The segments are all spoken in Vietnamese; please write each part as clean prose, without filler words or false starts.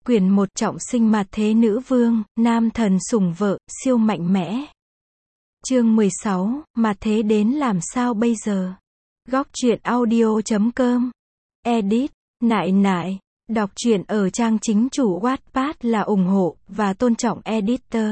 Quyển 1 trọng sinh mạt thế nữ vương, nam thần sủng vợ, siêu mạnh mẽ. Chương 16, mạt thế đến làm sao bây giờ? Góc truyện audio.com. Edit, nại nại. Đọc truyện ở trang chính chủ Wattpad là ủng hộ và tôn trọng editor.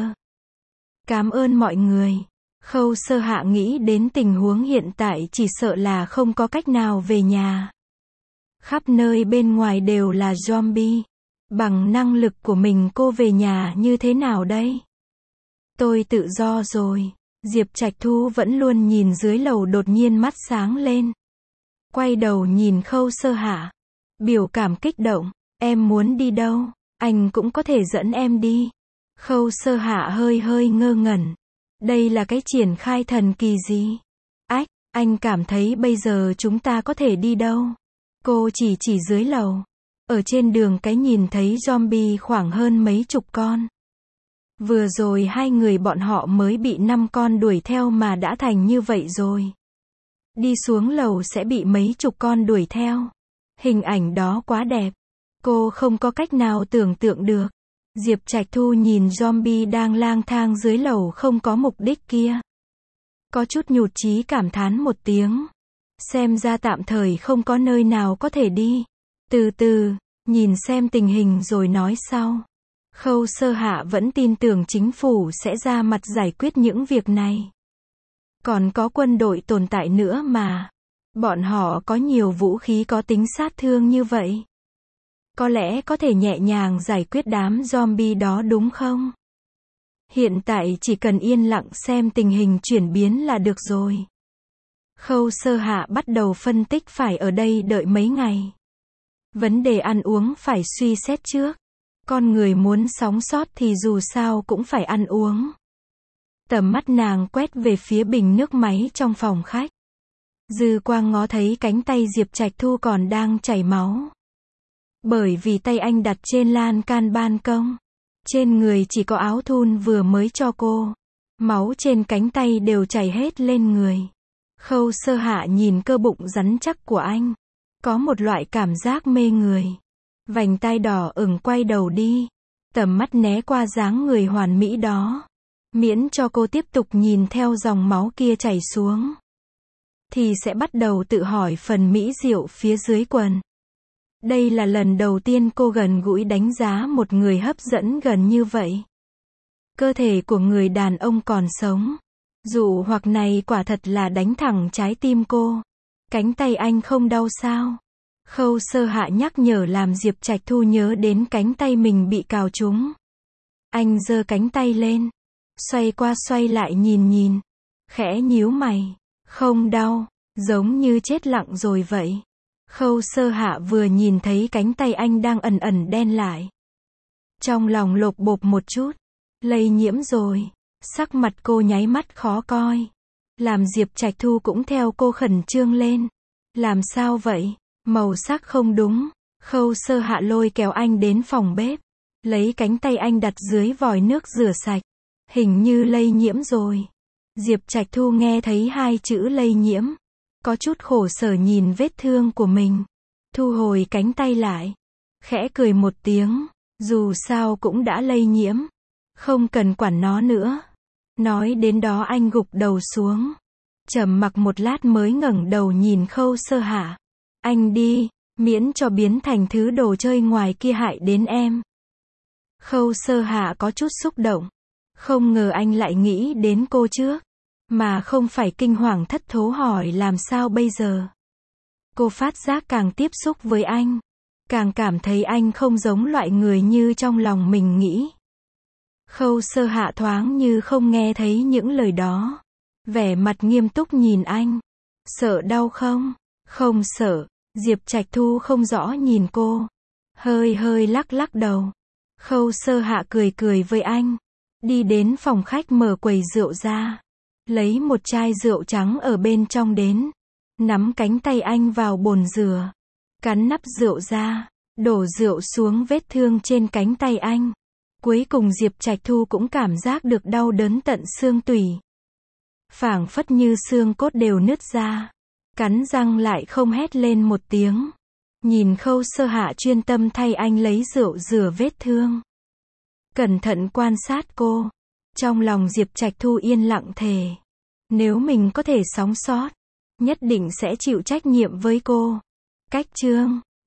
Cảm ơn mọi người. Khâu Sơ Hạ nghĩ đến tình huống hiện tại chỉ sợ là không có cách nào về nhà. Khắp nơi bên ngoài đều là zombie. Bằng năng lực của mình cô về nhà như thế nào đây? Tôi tự do rồi. Diệp Trạch Thu vẫn luôn nhìn dưới lầu đột nhiên mắt sáng lên. Quay đầu nhìn Khâu Sơ Hạ. Biểu cảm kích động. Em muốn đi đâu? Anh cũng có thể dẫn em đi. Khâu Sơ Hạ hơi hơi ngơ ngẩn. Đây là cái triển khai thần kỳ gì? Ách, anh cảm thấy bây giờ chúng ta có thể đi đâu? Cô chỉ dưới lầu. Ở trên đường cái nhìn thấy zombie khoảng hơn mấy chục con. Vừa rồi hai người bọn họ mới bị 5 con đuổi theo mà đã thành như vậy rồi. Đi xuống lầu sẽ bị mấy chục con đuổi theo. Hình ảnh đó quá đẹp. Cô không có cách nào tưởng tượng được. Diệp Trạch Thu nhìn zombie đang lang thang dưới lầu không có mục đích kia. Có chút nhụt chí cảm thán một tiếng. Xem ra tạm thời không có nơi nào có thể đi. Từ từ, nhìn xem tình hình rồi nói sau. Khâu Sơ Hạ vẫn tin tưởng chính phủ sẽ ra mặt giải quyết những việc này. Còn có quân đội tồn tại nữa mà. Bọn họ có nhiều vũ khí có tính sát thương như vậy. Có lẽ có thể nhẹ nhàng giải quyết đám zombie đó đúng không? Hiện tại chỉ cần yên lặng xem tình hình chuyển biến là được rồi. Khâu Sơ Hạ bắt đầu phân tích phải ở đây đợi mấy ngày. Vấn đề ăn uống phải suy xét trước. Con người muốn sống sót thì dù sao cũng phải ăn uống. Tầm mắt nàng quét về phía bình nước máy trong phòng khách. Dư quang ngó thấy cánh tay Diệp Trạch Thu còn đang chảy máu. Bởi vì tay anh đặt trên lan can ban công. Trên người chỉ có áo thun vừa mới cho cô. Máu trên cánh tay đều chảy hết lên người. Khâu Sơ Hạ nhìn cơ bụng rắn chắc của anh. Có một loại cảm giác mê người. Vành tai đỏ ửng quay đầu đi. Tầm mắt né qua dáng người hoàn mỹ đó. Miễn cho cô tiếp tục nhìn theo dòng máu kia chảy xuống. Thì sẽ bắt đầu tự hỏi phần mỹ diệu phía dưới quần. Đây là lần đầu tiên cô gần gũi đánh giá một người hấp dẫn gần như vậy. Cơ thể của người đàn ông còn sống. Dụ hoặc này quả thật là đánh thẳng trái tim cô. Cánh tay anh không đau sao? Khâu Sơ Hạ nhắc nhở làm Diệp Trạch Thu nhớ đến cánh tay mình bị cào trúng. Anh giơ cánh tay lên. Xoay qua xoay lại nhìn. Khẽ nhíu mày. Không đau. Giống như chết lặng rồi vậy. Khâu Sơ Hạ vừa nhìn thấy cánh tay anh đang ẩn ẩn đen lại. Trong lòng lột bột một chút. Lây nhiễm rồi. Sắc mặt cô nháy mắt khó coi. Làm Diệp Trạch Thu cũng theo cô khẩn trương lên. Làm sao vậy? Màu sắc không đúng. Khâu Sơ Hạ lôi kéo anh đến phòng bếp. Lấy cánh tay anh đặt dưới vòi nước rửa sạch. Hình như lây nhiễm rồi. Diệp Trạch Thu nghe thấy hai chữ lây nhiễm. Có chút khổ sở nhìn vết thương của mình. Thu hồi cánh tay lại. Khẽ cười một tiếng. Dù sao cũng đã lây nhiễm. Không cần quản nó nữa. Nói đến đó anh gục đầu xuống. Trầm mặc một lát mới ngẩng đầu nhìn Khâu Sơ Hạ. Anh đi, miễn cho biến thành thứ đồ chơi ngoài kia hại đến em. Khâu Sơ Hạ có chút xúc động. Không ngờ anh lại nghĩ đến cô trước. Mà không phải kinh hoàng thất thố hỏi làm sao bây giờ. Cô phát giác càng tiếp xúc với anh. Càng cảm thấy anh không giống loại người như trong lòng mình nghĩ. Khâu Sơ Hạ thoáng như không nghe thấy những lời đó. Vẻ mặt nghiêm túc nhìn anh. Sợ đau không? Không sợ. Diệp Trạch Thu không rõ nhìn cô. Hơi lắc đầu. Khâu Sơ Hạ cười với anh. Đi đến phòng khách mở quầy rượu ra. Lấy một chai rượu trắng ở bên trong đến. Nắm cánh tay anh vào bồn rửa. Cắn nắp rượu ra. Đổ rượu xuống vết thương trên cánh tay anh. Cuối cùng Diệp Trạch Thu cũng cảm giác được đau đớn tận xương tủy. Phảng phất như xương cốt đều nứt ra. Cắn răng lại không hét lên một tiếng. Nhìn Khâu Sơ Hạ chuyên tâm thay anh lấy rượu rửa vết thương. Cẩn thận quan sát cô. Trong lòng Diệp Trạch Thu yên lặng thề. Nếu mình có thể sống sót, nhất định sẽ chịu trách nhiệm với cô. Cách chương